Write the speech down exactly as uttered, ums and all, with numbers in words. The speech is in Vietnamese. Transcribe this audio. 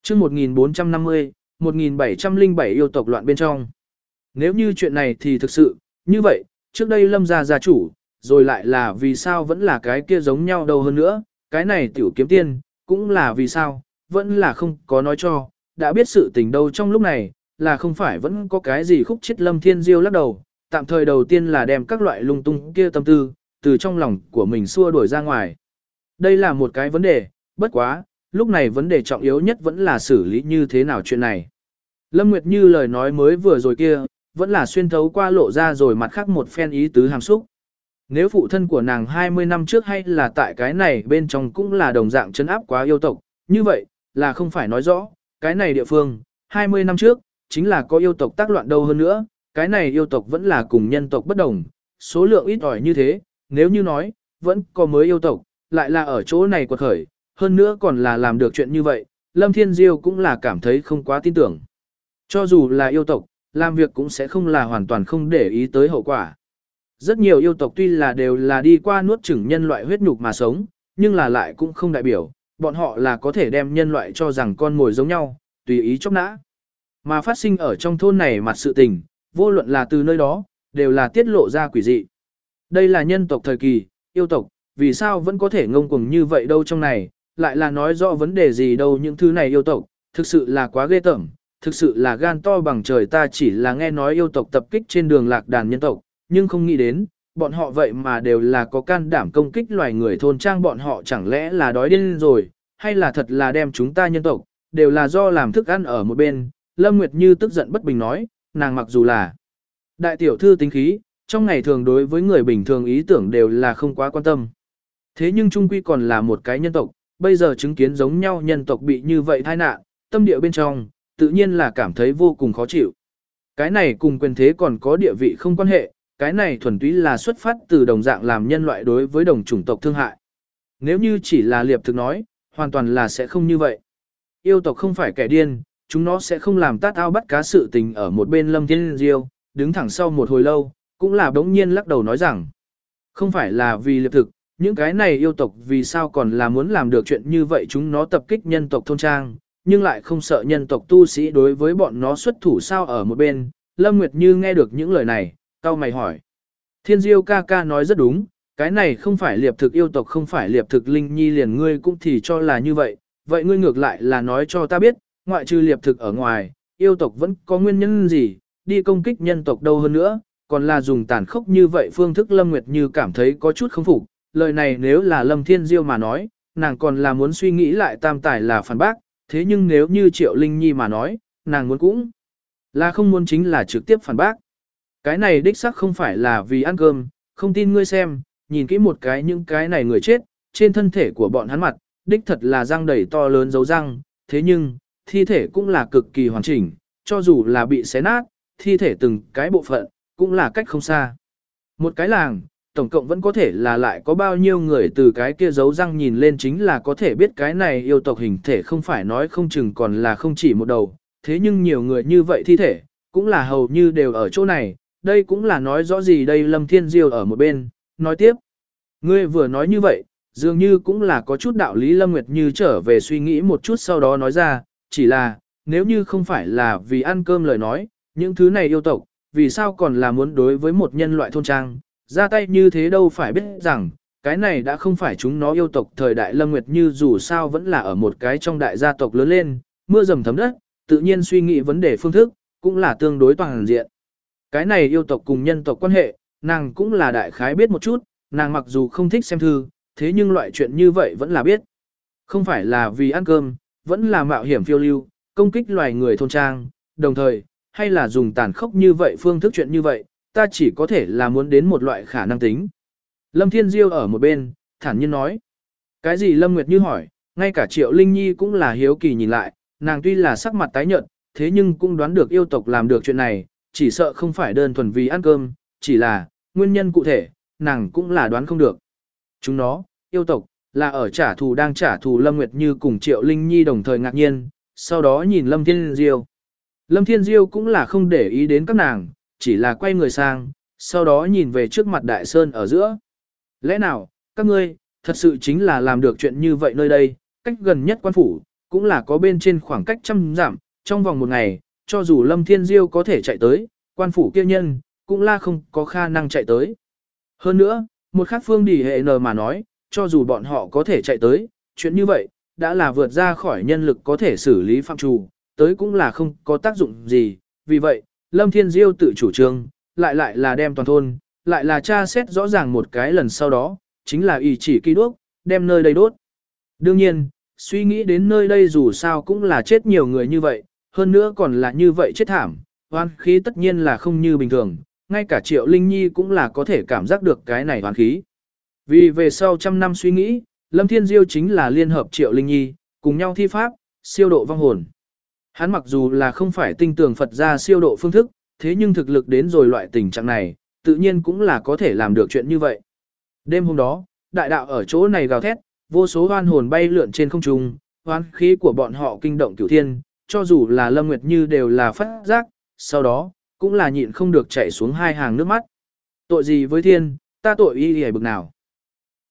chương một nghìn bốn trăm năm mươi, một nghìn bảy trăm lẻ bảy yêu tộc loạn bên trong. Nếu như chuyện này thì thực sự, như vậy, trước đây Lâm gia gia chủ, rồi lại là vì sao vẫn là cái kia giống nhau đâu hơn nữa, cái này tiểu kiếm tiên, cũng là vì sao, vẫn là không có nói cho, đã biết sự tình đâu trong lúc này, là không phải vẫn có cái gì khúc chết Lâm Thiên Diêu lắc đầu, tạm thời đầu tiên là đem các loại lung tung kia tâm tư, từ trong lòng của mình xua đuổi ra ngoài. Đây là một cái vấn đề, bất quá, lúc này vấn đề trọng yếu nhất vẫn là xử lý như thế nào chuyện này. Lâm Nguyệt Như lời nói mới vừa rồi kia, vẫn là xuyên thấu qua lộ ra rồi mặt khác một phen ý tứ hàm xúc. Nếu phụ thân của nàng hai mươi năm trước hay là tại cái này bên trong cũng là đồng dạng chấn áp quá yêu tộc, như vậy, là không phải nói rõ, cái này địa phương, hai mươi năm trước, chính là có yêu tộc tác loạn đâu hơn nữa, cái này yêu tộc vẫn là cùng nhân tộc bất đồng, số lượng ít ỏi như thế, nếu như nói, vẫn có mới yêu tộc, lại là ở chỗ này quật khởi, hơn nữa còn là làm được chuyện như vậy, Lâm Thiên Diêu cũng là cảm thấy không quá tin tưởng. Cho dù là yêu tộc, làm việc cũng sẽ không là hoàn toàn không để ý tới hậu quả. Rất nhiều yêu tộc tuy là đều là đi qua nuốt chửng nhân loại huyết nhục mà sống, nhưng là lại cũng không đại biểu, bọn họ là có thể đem nhân loại cho rằng con mồi giống nhau, tùy ý chóc nã. Mà phát sinh ở trong thôn này mặt sự tình, vô luận là từ nơi đó, đều là tiết lộ ra quỷ dị. Đây là nhân tộc thời kỳ, yêu tộc, vì sao vẫn có thể ngông cuồng như vậy đâu trong này, lại là nói rõ vấn đề gì đâu những thứ này yêu tộc, thực sự là quá ghê tởm, thực sự là gan to bằng trời ta chỉ là nghe nói yêu tộc tập kích trên đường lạc đàn nhân tộc, nhưng không nghĩ đến, bọn họ vậy mà đều là có can đảm công kích loài người thôn trang bọn họ chẳng lẽ là đói điên rồi, hay là thật là đem chúng ta nhân tộc, đều là do làm thức ăn ở một bên, Lâm Nguyệt Như tức giận bất bình nói, nàng mặc dù là đại tiểu thư tính khí, trong ngày thường đối với người bình thường ý tưởng đều là không quá quan tâm. Thế nhưng trung quy còn là một cái nhân tộc, bây giờ chứng kiến giống nhau nhân tộc bị như vậy tai nạn, tâm địa bên trong, tự nhiên là cảm thấy vô cùng khó chịu. Cái này cùng quyền thế còn có địa vị không quan hệ, cái này thuần túy là xuất phát từ đồng dạng làm nhân loại đối với đồng chủng tộc thương hại. Nếu như chỉ là liệp thực nói, hoàn toàn là sẽ không như vậy. Yêu tộc không phải kẻ điên, chúng nó sẽ không làm tát ao bắt cá sự tình ở một bên Lâm Thiên Diêu, đứng thẳng sau một hồi lâu, cũng là đống nhiên lắc đầu nói rằng, không phải là vì liệp thực, những cái này yêu tộc vì sao còn là muốn làm được chuyện như vậy chúng nó tập kích nhân tộc thôn trang, nhưng lại không sợ nhân tộc tu sĩ đối với bọn nó xuất thủ sao ở một bên. Lâm Nguyệt Như nghe được những lời này, cau mày hỏi. Thiên Diêu ca ca nói rất đúng, cái này không phải liệp thực yêu tộc không phải liệp thực linh nhi liền ngươi cũng thì cho là như vậy, vậy ngươi ngược lại là nói cho ta biết, ngoại trừ liệp thực ở ngoài, yêu tộc vẫn có nguyên nhân gì, đi công kích nhân tộc đâu hơn nữa, còn là dùng tàn khốc như vậy phương thức Lâm Nguyệt Như cảm thấy có chút không phục, lời này nếu là Lâm Thiên Diêu mà nói, nàng còn là muốn suy nghĩ lại tam tài là phản bác, thế nhưng nếu như Triệu Linh Nhi mà nói, nàng muốn cũng là không muốn chính là trực tiếp phản bác. Cái này đích xác không phải là vì ăn cơm, không tin ngươi xem, nhìn kỹ một cái những cái này người chết, trên thân thể của bọn hắn mặt, đích thật là răng đầy to lớn dấu răng, thế nhưng, thi thể cũng là cực kỳ hoàn chỉnh, cho dù là bị xé nát, thi thể từng cái bộ phận, cũng là cách không xa. Một cái làng, tổng cộng vẫn có thể là lại có bao nhiêu người từ cái kia dấu răng nhìn lên chính là có thể biết cái này yêu tộc hình thể không phải nói không chừng còn là không chỉ một đầu, thế nhưng nhiều người như vậy thi thể, cũng là hầu như đều ở chỗ này, đây cũng là nói rõ gì đây Lâm Thiên Diêu ở một bên, nói tiếp. Ngươi vừa nói như vậy, dường như cũng là có chút đạo lý Lâm Nguyệt Như trở về suy nghĩ một chút sau đó nói ra, chỉ là, nếu như không phải là vì ăn cơm lời nói, những thứ này yêu tộc, vì sao còn là muốn đối với một nhân loại thôn trang, ra tay như thế đâu phải biết rằng, cái này đã không phải chúng nó yêu tộc thời đại Lâm Nguyệt Như dù sao vẫn là ở một cái trong đại gia tộc lớn lên, mưa dầm thấm đất, tự nhiên suy nghĩ vấn đề phương thức, cũng là tương đối toàn diện. Cái này yêu tộc cùng nhân tộc quan hệ, nàng cũng là đại khái biết một chút, nàng mặc dù không thích xem thư, thế nhưng loại chuyện như vậy vẫn là biết. Không phải là vì ăn cơm, vẫn là mạo hiểm phiêu lưu, công kích loài người thôn trang, đồng thời, hay là dùng tàn khốc như vậy phương thức chuyện như vậy, ta chỉ có thể là muốn đến một loại khả năng tính. Lâm Thiên Diêu ở một bên, thản nhiên nói. Cái gì Lâm Nguyệt Như hỏi, ngay cả Triệu Linh Nhi cũng là hiếu kỳ nhìn lại, nàng tuy là sắc mặt tái nhợt, thế nhưng cũng đoán được yêu tộc làm được chuyện này, chỉ sợ không phải đơn thuần vì ăn cơm, chỉ là, nguyên nhân cụ thể, nàng cũng là đoán không được. Chúng nó, yêu tộc, là ở trả thù đang trả thù Lâm Nguyệt Như cùng Triệu Linh Nhi đồng thời ngạc nhiên, sau đó nhìn Lâm Thiên Diêu. Lâm Thiên Diêu cũng là không để ý đến các nàng, chỉ là quay người sang, sau đó nhìn về trước mặt Đại Sơn ở giữa. Lẽ nào, các ngươi, thật sự chính là làm được chuyện như vậy nơi đây, cách gần nhất quan phủ, cũng là có bên trên khoảng cách trăm dặm, trong vòng một ngày, cho dù Lâm Thiên Diêu có thể chạy tới, quan phủ kia nhân, cũng là không có khả năng chạy tới. Hơn nữa, một khác phương đỉ hệ nờ mà nói, cho dù bọn họ có thể chạy tới, chuyện như vậy, đã là vượt ra khỏi nhân lực có thể xử lý phạm trù, tới cũng là không có tác dụng gì. Vì vậy, Lâm Thiên Diêu tự chủ trương, lại lại là đem toàn thôn, lại là tra xét rõ ràng một cái lần sau đó, chính là ý chỉ kỳ đuốc, đem nơi đây đốt. Đương nhiên, suy nghĩ đến nơi đây dù sao cũng là chết nhiều người như vậy, hơn nữa còn là như vậy chết thảm, oán khí tất nhiên là không như bình thường, ngay cả Triệu Linh Nhi cũng là có thể cảm giác được cái này oán khí. Vì về sau trăm năm suy nghĩ, Lâm Thiên Diêu chính là liên hợp Triệu Linh Nhi, cùng nhau thi pháp, siêu độ vong hồn. Hắn mặc dù là không phải tinh tường Phật ra siêu độ phương thức, thế nhưng thực lực đến rồi loại tình trạng này, tự nhiên cũng là có thể làm được chuyện như vậy. Đêm hôm đó, đại đạo ở chỗ này gào thét, vô số oan hồn bay lượn trên không trung, oán khí của bọn họ kinh động cửu thiên, cho dù là Lâm Nguyệt Như đều là phát giác, sau đó, cũng là nhịn không được chảy xuống hai hàng nước mắt. Tội gì với thiên, ta tội y hề bực nào.